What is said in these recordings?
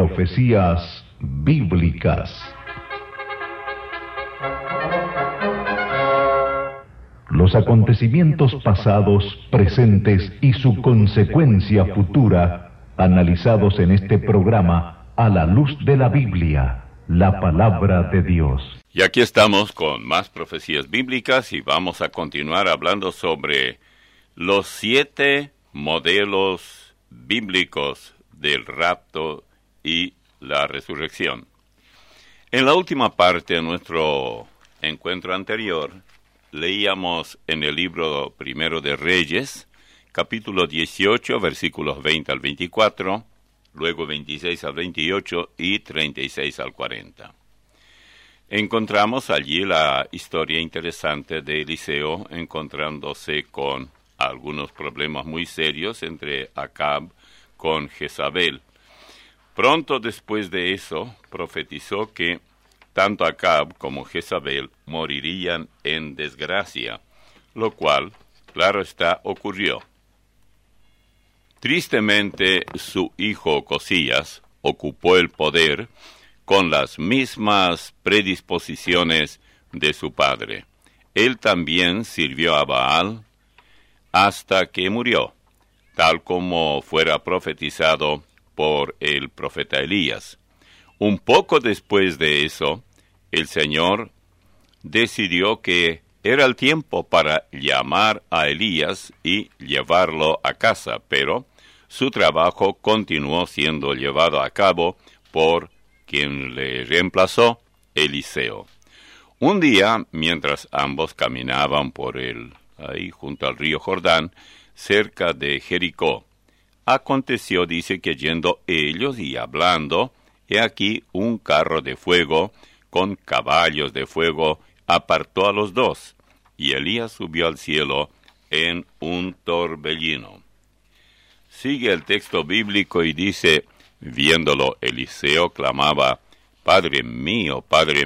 Profecías bíblicas. Los acontecimientos pasados, presentes y su consecuencia futura, analizados en este programa a la luz de la Biblia, la palabra de Dios. Y aquí estamos con más profecías bíblicas y vamos a continuar hablando sobre los 7 modelos bíblicos del rapto y la resurrección. En la última parte de nuestro encuentro anterior, leíamos en el libro primero de Reyes, capítulo 18, versículos 20 al 24, luego 26 al 28 y 36 al 40. Encontramos allí la historia interesante de Eliseo encontrándose con algunos problemas muy serios entre Acab con Jezabel. Pronto después de eso, profetizó que tanto Acab como Jezabel morirían en desgracia, lo cual, claro está, ocurrió. Tristemente, su hijo Ocosías ocupó el poder con las mismas predisposiciones de su padre. Él también sirvió a Baal hasta que murió, tal como fuera profetizado por el profeta Elías. Un poco después de eso, el Señor decidió que era el tiempo para llamar a Elías y llevarlo a casa, pero su trabajo continuó siendo llevado a cabo por quien le reemplazó, Eliseo. Un día, mientras ambos caminaban ahí junto al río Jordán, cerca de Jericó, aconteció, dice, que yendo ellos y hablando, he aquí un carro de fuego con caballos de fuego apartó a los dos, y Elías subió al cielo en un torbellino. Sigue el texto bíblico y dice, viéndolo, Eliseo clamaba, Padre mío,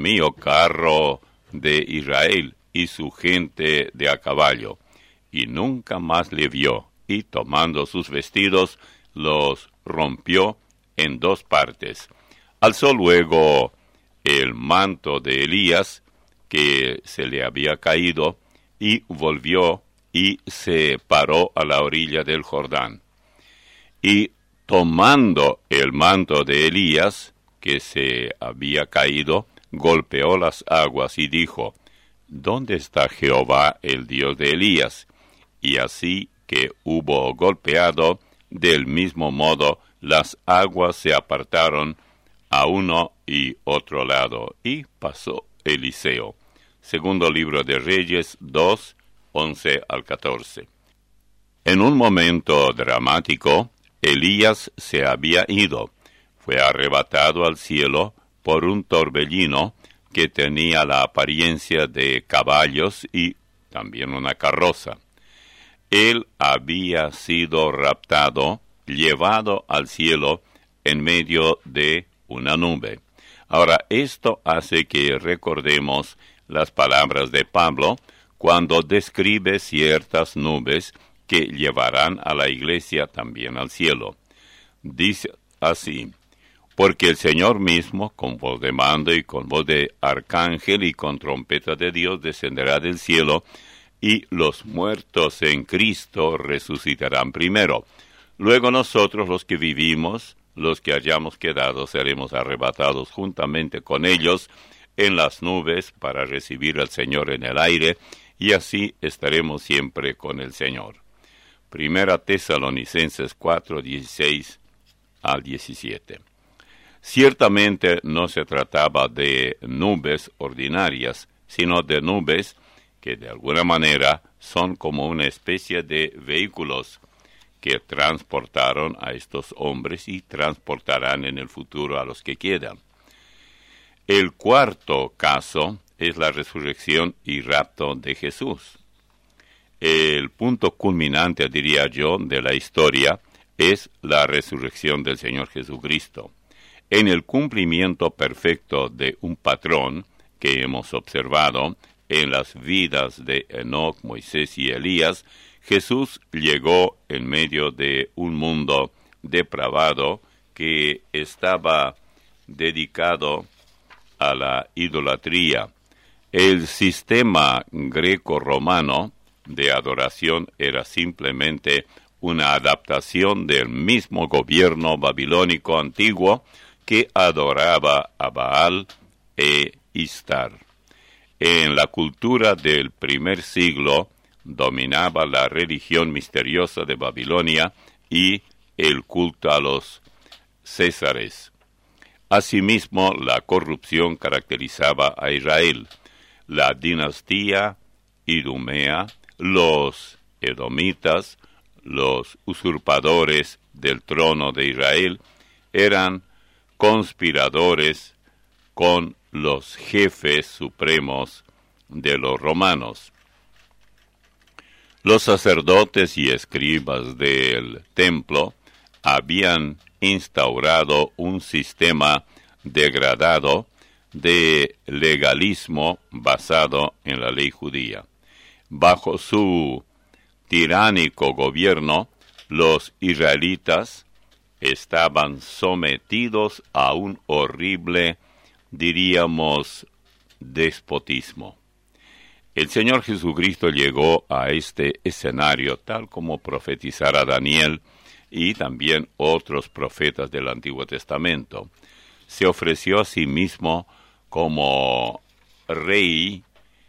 carro de Israel y su gente de a caballo. Y nunca más le vio, y tomando sus vestidos, los rompió en 2 partes. Alzó luego el manto de Elías, que se le había caído, y volvió y se paró a la orilla del Jordán. Y tomando el manto de Elías, que se había caído, golpeó las aguas y dijo, ¿Dónde está Jehová, el Dios de Elías? Y así que hubo golpeado, del mismo modo las aguas se apartaron a uno y otro lado, y pasó Eliseo. Segundo libro de Reyes 2, 11 al 14. En un momento dramático, Elías se había ido, fue arrebatado al cielo por un torbellino que tenía la apariencia de caballos y también una carroza. Él había sido raptado, llevado al cielo en medio de una nube. Ahora, esto hace que recordemos las palabras de Pablo cuando describe ciertas nubes que llevarán a la iglesia también al cielo. Dice así, porque el Señor mismo, con voz de mando y con voz de arcángel y con trompeta de Dios, descenderá del cielo, y los muertos en Cristo resucitarán primero. Luego nosotros, los que vivimos, los que hayamos quedado, seremos arrebatados juntamente con ellos en las nubes para recibir al Señor en el aire, y así estaremos siempre con el Señor. Primera Tesalonicenses 4, 16 al 17. Ciertamente no se trataba de nubes ordinarias, sino de nubes que de alguna manera son como una especie de vehículos que transportaron a estos hombres y transportarán en el futuro a los que quedan. El cuarto caso es la resurrección y rapto de Jesús. El punto culminante, diría yo, de la historia es la resurrección del Señor Jesucristo. En el cumplimiento perfecto de un patrón que hemos observado en las vidas de Enoc, Moisés y Elías, Jesús llegó en medio de un mundo depravado que estaba dedicado a la idolatría. El sistema greco-romano de adoración era simplemente una adaptación del mismo gobierno babilónico antiguo que adoraba a Baal e Istar. En la cultura del primer siglo dominaba la religión misteriosa de Babilonia y el culto a los césares. Asimismo, la corrupción caracterizaba a Israel. La dinastía idumea, los edomitas, los usurpadores del trono de Israel, eran conspiradores con los jefes supremos de los romanos. Los sacerdotes y escribas del templo habían instaurado un sistema degradado de legalismo basado en la ley judía. Bajo su tiránico gobierno, los israelitas estaban sometidos a un horrible, diríamos, despotismo. El Señor Jesucristo llegó a este escenario tal como profetizara Daniel y también otros profetas del Antiguo Testamento. Se ofreció a sí mismo como rey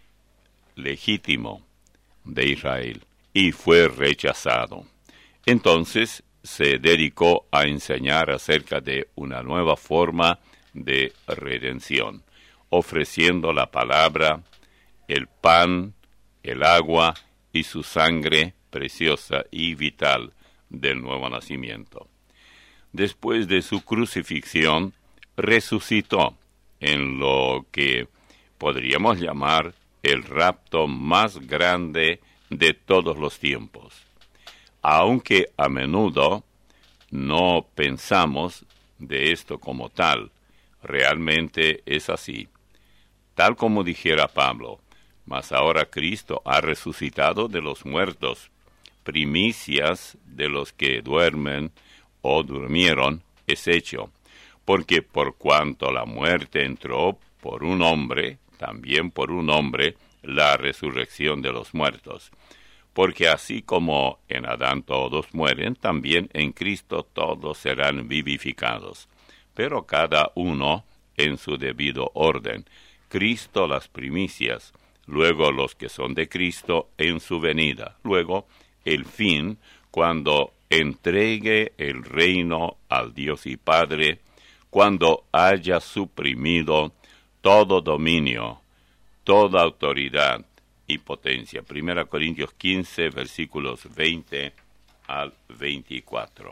legítimo de Israel y fue rechazado. Entonces se dedicó a enseñar acerca de una nueva forma de redención, ofreciendo la palabra, el pan, el agua y su sangre preciosa y vital del nuevo nacimiento. Después de su crucifixión, resucitó en lo que podríamos llamar el rapto más grande de todos los tiempos. Aunque a menudo no pensamos de esto como tal, realmente es así. Tal como dijera Pablo, mas ahora Cristo ha resucitado de los muertos, primicias de los que duermen o durmieron es hecho, porque por cuanto la muerte entró por un hombre, también por un hombre la resurrección de los muertos. Porque así como en Adán todos mueren, también en Cristo todos serán vivificados, pero cada uno en su debido orden. Cristo las primicias, luego los que son de Cristo en su venida, luego el fin, cuando entregue el reino al Dios y Padre, cuando haya suprimido todo dominio, toda autoridad y potencia. 1 Corintios 15, versículos 20 al 24.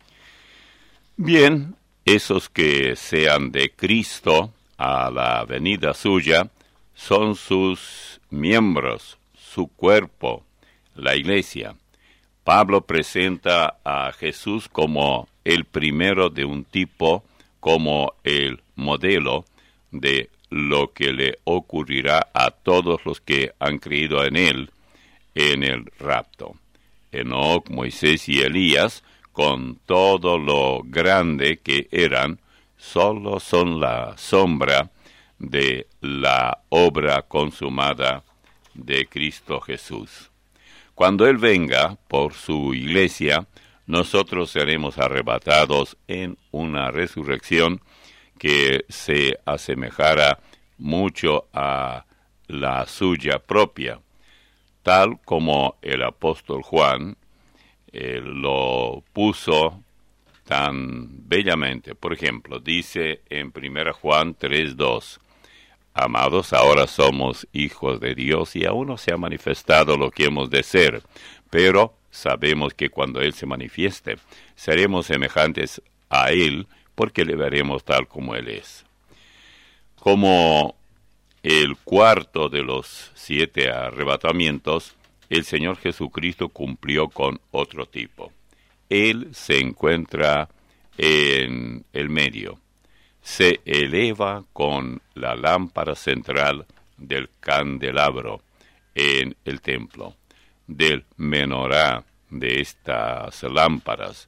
Bien, esos que sean de Cristo a la venida suya son sus miembros, su cuerpo, la iglesia. Pablo presenta a Jesús como el primero de un tipo, como el modelo de lo que le ocurrirá a todos los que han creído en él en el rapto. Enoc, Moisés y Elías, con todo lo grande que eran, solo son la sombra de la obra consumada de Cristo Jesús. Cuando Él venga por su iglesia, nosotros seremos arrebatados en una resurrección que se asemejara mucho a la suya propia, tal como el apóstol Juan lo puso tan bellamente. Por ejemplo, dice en 1 Juan 3:2, amados, ahora somos hijos de Dios y aún no se ha manifestado lo que hemos de ser, pero sabemos que cuando Él se manifieste, seremos semejantes a Él, porque le veremos tal como Él es. Como el cuarto de los 7 arrebatamientos, el Señor Jesucristo cumplió con otro tipo. Él se encuentra en el medio. Se eleva con la lámpara central del candelabro en el templo. Del menorá de estas lámparas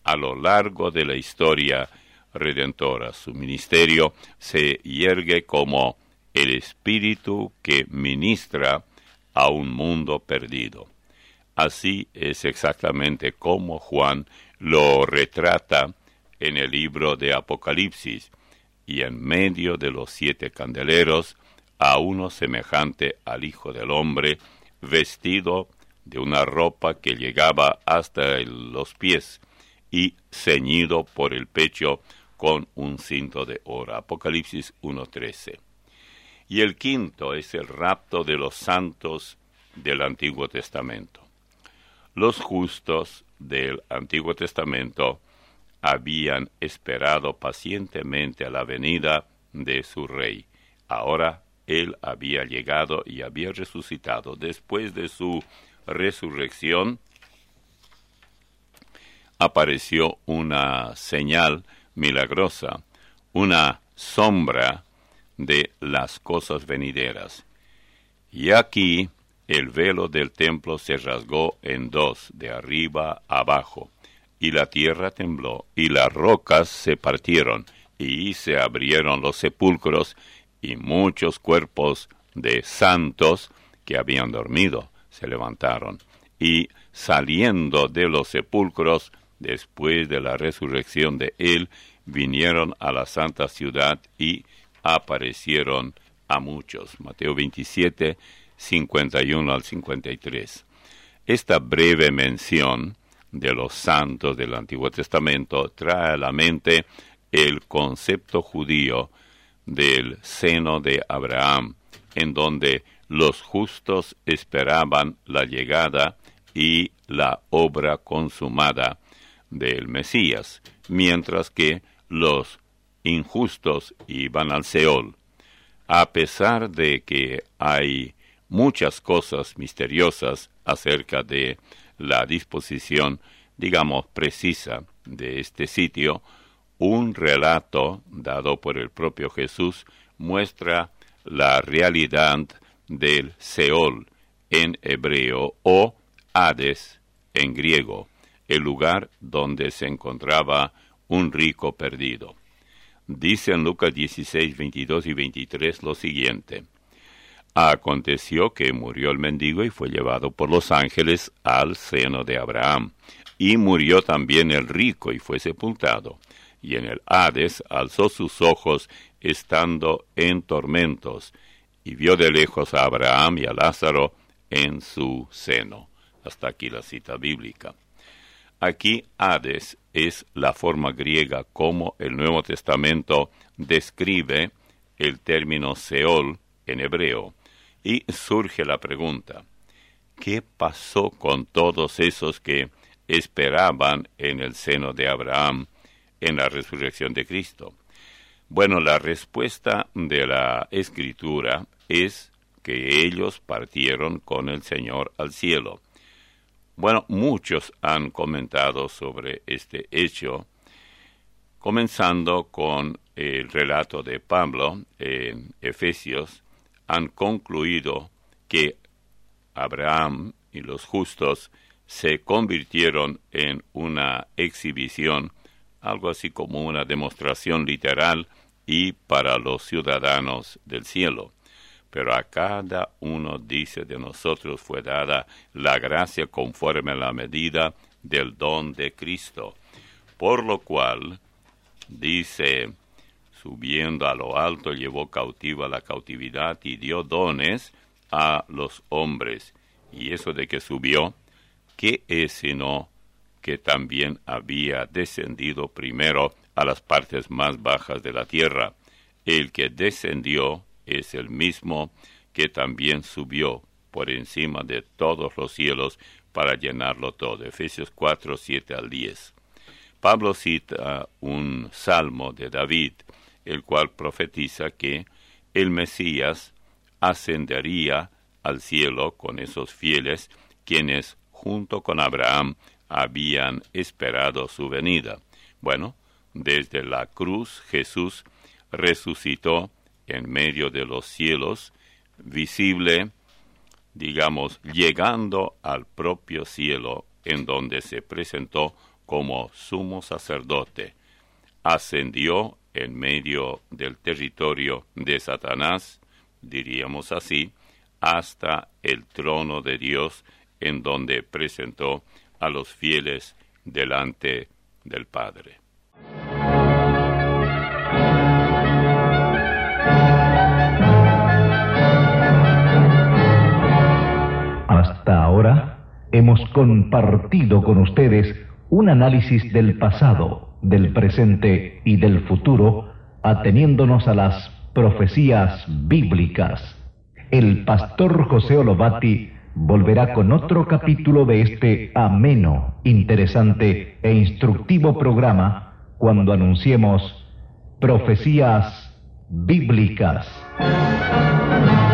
a lo largo de la historia redentora. Su ministerio se yergue como el espíritu que ministra a un mundo perdido. Así es exactamente como Juan lo retrata en el libro de Apocalipsis, y en medio de los 7 candeleros, a uno semejante al Hijo del Hombre, vestido de una ropa que llegaba hasta los pies, y ceñido por el pecho con un cinto de oro. Apocalipsis 1:13. Y el quinto es el rapto de los santos del Antiguo Testamento. Los justos del Antiguo Testamento habían esperado pacientemente a la venida de su rey. Ahora él había llegado y había resucitado. Después de su resurrección, apareció una señal milagrosa, una sombra de las cosas venideras. Y aquí el velo del templo se rasgó en 2, de arriba a abajo, y la tierra tembló, y las rocas se partieron, y se abrieron los sepulcros, y muchos cuerpos de santos que habían dormido se levantaron, y saliendo de los sepulcros, después de la resurrección de él, vinieron a la santa ciudad y aparecieron a muchos. Mateo 27, 51 al 53. Esta breve mención de los santos del Antiguo Testamento trae a la mente el concepto judío del seno de Abraham, en donde los justos esperaban la llegada y la obra consumada del Mesías, mientras que los injustos iban al Seol. A pesar de que hay muchas cosas misteriosas acerca de la disposición, digamos, precisa de este sitio, un relato dado por el propio Jesús muestra la realidad del Seol en hebreo o Hades en griego, el lugar donde se encontraba un rico perdido. Dice en Lucas 16, 22 y 23 lo siguiente: Aconteció que murió el mendigo y fue llevado por los ángeles al seno de Abraham. Y murió también el rico y fue sepultado. Y en el Hades alzó sus ojos estando en tormentos, y vio de lejos a Abraham y a Lázaro en su seno. Hasta aquí la cita bíblica. Aquí Hades es la forma griega como el Nuevo Testamento describe el término Seol en hebreo. Y surge la pregunta: ¿qué pasó con todos esos que esperaban en el seno de Abraham en la resurrección de Cristo? Bueno, la respuesta de la Escritura es que ellos partieron con el Señor al cielo. Bueno, muchos han comentado sobre este hecho, comenzando con el relato de Pablo en Efesios. Han concluido que Abraham y los justos se convirtieron en una exhibición, algo así como una demostración literal y para los ciudadanos del cielo. Pero a cada uno, dice, de nosotros fue dada la gracia conforme a la medida del don de Cristo. Por lo cual, dice, subiendo a lo alto, llevó cautiva la cautividad y dio dones a los hombres. Y eso de que subió, ¿qué es sino que también había descendido primero a las partes más bajas de la tierra? El que descendió es el mismo que también subió por encima de todos los cielos para llenarlo todo. Efesios 4, 7 al 10. Pablo cita un salmo de David, el cual profetiza que el Mesías ascendería al cielo con esos fieles quienes junto con Abraham habían esperado su venida. Bueno, desde la cruz Jesús resucitó en medio de los cielos, visible, digamos, llegando al propio cielo, en donde se presentó como sumo sacerdote. Ascendió en medio del territorio de Satanás, diríamos así, hasta el trono de Dios, en donde presentó a los fieles delante del Padre. Hasta ahora hemos compartido con ustedes un análisis del pasado, del presente y del futuro, ateniéndonos a las profecías bíblicas. El pastor José Olobati volverá con otro capítulo de este ameno, interesante e instructivo programa cuando anunciemos Profecías Bíblicas.